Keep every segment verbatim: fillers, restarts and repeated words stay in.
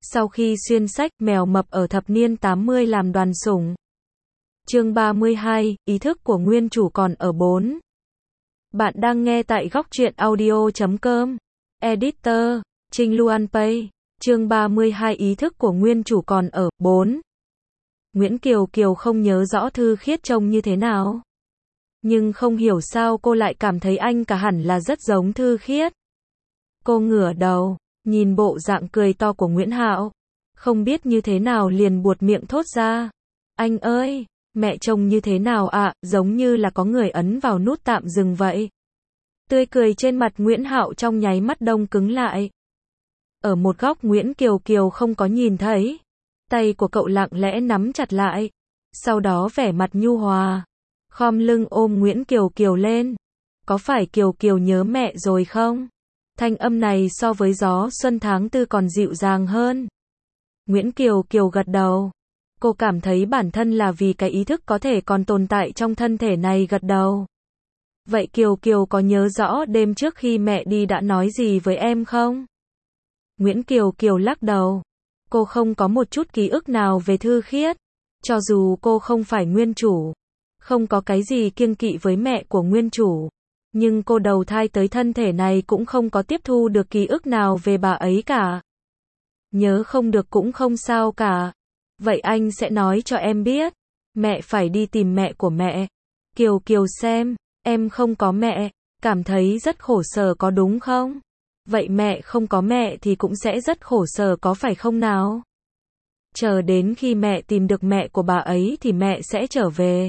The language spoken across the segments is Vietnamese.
Sau khi xuyên sách, mèo mập ở thập niên tám mươi làm đoàn sủng. Chương ba mươi hai, ý thức của nguyên chủ còn ở bốn. Bạn đang nghe tại góc truyện audio chấm com. Editor, Trinh Luan Pay. Chương ba mươi hai, ý thức của nguyên chủ còn ở bốn. Nguyễn Kiều Kiều không nhớ rõ Thư Khiết trông như thế nào. Nhưng không hiểu sao cô lại cảm thấy anh cả hẳn là rất giống Thư Khiết. Cô ngửa đầu, nhìn bộ dạng cười to của Nguyễn Hạo. Không biết như thế nào liền buột miệng thốt ra. Anh ơi, mẹ trông như thế nào ạ, à? Giống như là có người ấn vào nút tạm dừng vậy. Tươi cười trên mặt Nguyễn Hạo trong nháy mắt đông cứng lại. Ở một góc Nguyễn Kiều Kiều không có nhìn thấy. Tay của cậu lặng lẽ nắm chặt lại. Sau đó vẻ mặt nhu hòa. Khom lưng ôm Nguyễn Kiều Kiều lên. Có phải Kiều Kiều nhớ mẹ rồi không? Thanh âm này so với gió xuân tháng tư còn dịu dàng hơn. Nguyễn Kiều Kiều gật đầu. Cô cảm thấy bản thân là vì cái ý thức có thể còn tồn tại trong thân thể này gật đầu. Vậy Kiều Kiều có nhớ rõ đêm trước khi mẹ đi đã nói gì với em không? Nguyễn Kiều Kiều lắc đầu. Cô không có một chút ký ức nào về Thư Khiết. Cho dù cô không phải nguyên chủ. Không có cái gì kiêng kỵ với mẹ của nguyên chủ. Nhưng cô đầu thai tới thân thể này cũng không có tiếp thu được ký ức nào về bà ấy cả. Nhớ không được cũng không sao cả. Vậy anh sẽ nói cho em biết. Mẹ phải đi tìm mẹ của mẹ. Kiều Kiều xem, em không có mẹ, cảm thấy rất khổ sở có đúng không? Vậy mẹ không có mẹ thì cũng sẽ rất khổ sở có phải không nào? Chờ đến khi mẹ tìm được mẹ của bà ấy thì mẹ sẽ trở về.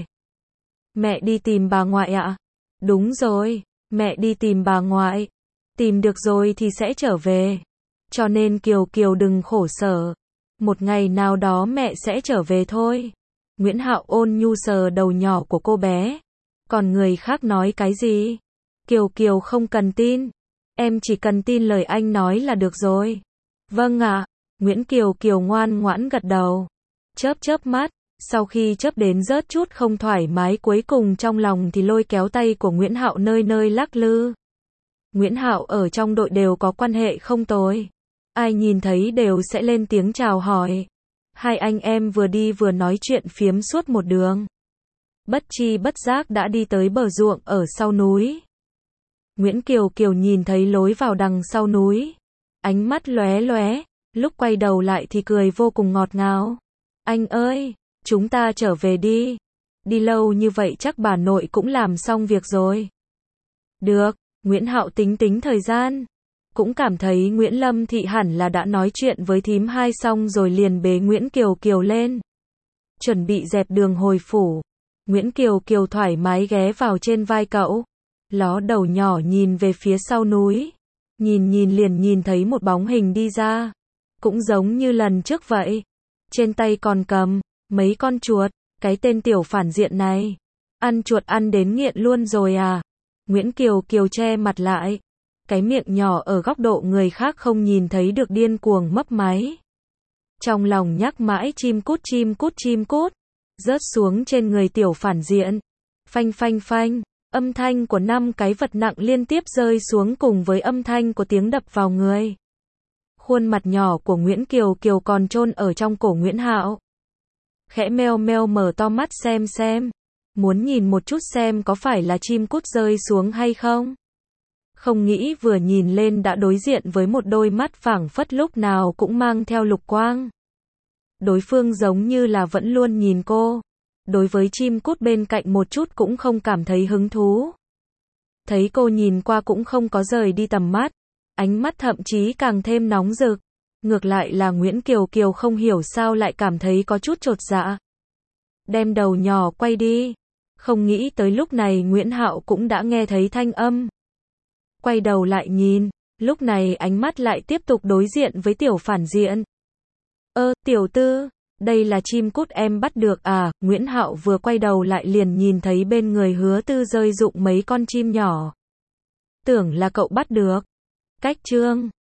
Mẹ đi tìm bà ngoại ạ? À? Đúng rồi, mẹ đi tìm bà ngoại. Tìm được rồi thì sẽ trở về. Cho nên Kiều Kiều đừng khổ sở. Một ngày nào đó mẹ sẽ trở về thôi. Nguyễn Hạo ôn nhu sờ đầu nhỏ của cô bé. Còn người khác nói cái gì? Kiều Kiều không cần tin. Em chỉ cần tin lời anh nói là được rồi. Vâng ạ. Nguyễn Kiều Kiều ngoan ngoãn gật đầu. Chớp chớp mắt. Sau khi chớp đến rớt chút không thoải mái cuối cùng trong lòng thì lôi kéo tay của Nguyễn Hạo nơi nơi lắc lư. Nguyễn Hạo ở trong đội đều có quan hệ không tồi. Ai nhìn thấy đều sẽ lên tiếng chào hỏi. Hai anh em vừa đi vừa nói chuyện phiếm suốt một đường. Bất chi bất giác đã đi tới bờ ruộng ở sau núi. Nguyễn Kiều Kiều nhìn thấy lối vào đằng sau núi. Ánh mắt lóe lóe, lúc quay đầu lại thì cười vô cùng ngọt ngào. Anh ơi, chúng ta trở về đi. Đi lâu như vậy chắc bà nội cũng làm xong việc rồi. Được, Nguyễn Hạo tính tính thời gian. Cũng cảm thấy Nguyễn Lâm Thị hẳn là đã nói chuyện với thím hai xong rồi liền bế Nguyễn Kiều Kiều lên. Chuẩn bị dẹp đường hồi phủ. Nguyễn Kiều Kiều thoải mái ghé vào trên vai cậu. Ló đầu nhỏ nhìn về phía sau núi. Nhìn nhìn liền nhìn thấy một bóng hình đi ra. Cũng giống như lần trước vậy. Trên tay còn cầm mấy con chuột. Cái tên tiểu phản diện này. Ăn chuột ăn đến nghiện luôn rồi à? Nguyễn Kiều Kiều che mặt lại. Cái miệng nhỏ ở góc độ người khác không nhìn thấy được điên cuồng mấp máy. Trong lòng nhắc mãi chim cút chim cút chim cút. Rớt xuống trên người tiểu phản diện. Phanh phanh phanh. Âm thanh của năm cái vật nặng liên tiếp rơi xuống cùng với âm thanh của tiếng đập vào người. Khuôn mặt nhỏ của Nguyễn Kiều Kiều còn chôn ở trong cổ Nguyễn Hạo. Khẽ meo meo mở to mắt xem xem. Muốn nhìn một chút xem có phải là chim cút rơi xuống hay không. Không nghĩ vừa nhìn lên đã đối diện với một đôi mắt phảng phất lúc nào cũng mang theo lục quang. Đối phương giống như là vẫn luôn nhìn cô. Đối với chim cút bên cạnh một chút cũng không cảm thấy hứng thú. Thấy cô nhìn qua cũng không có rời đi tầm mắt. Ánh mắt thậm chí càng thêm nóng rực. Ngược lại là Nguyễn Kiều Kiều không hiểu sao lại cảm thấy có chút chột dạ. Đem đầu nhỏ quay đi. Không nghĩ tới lúc này Nguyễn Hạo cũng đã nghe thấy thanh âm. Quay đầu lại nhìn. Lúc này ánh mắt lại tiếp tục đối diện với tiểu phản diện. Ơ, tiểu tư, đây là chim cút em bắt được à? Nguyễn Hạo vừa quay đầu lại liền nhìn thấy bên người Hứa Tư rơi rụng mấy con chim nhỏ. Tưởng là cậu bắt được. Cách chương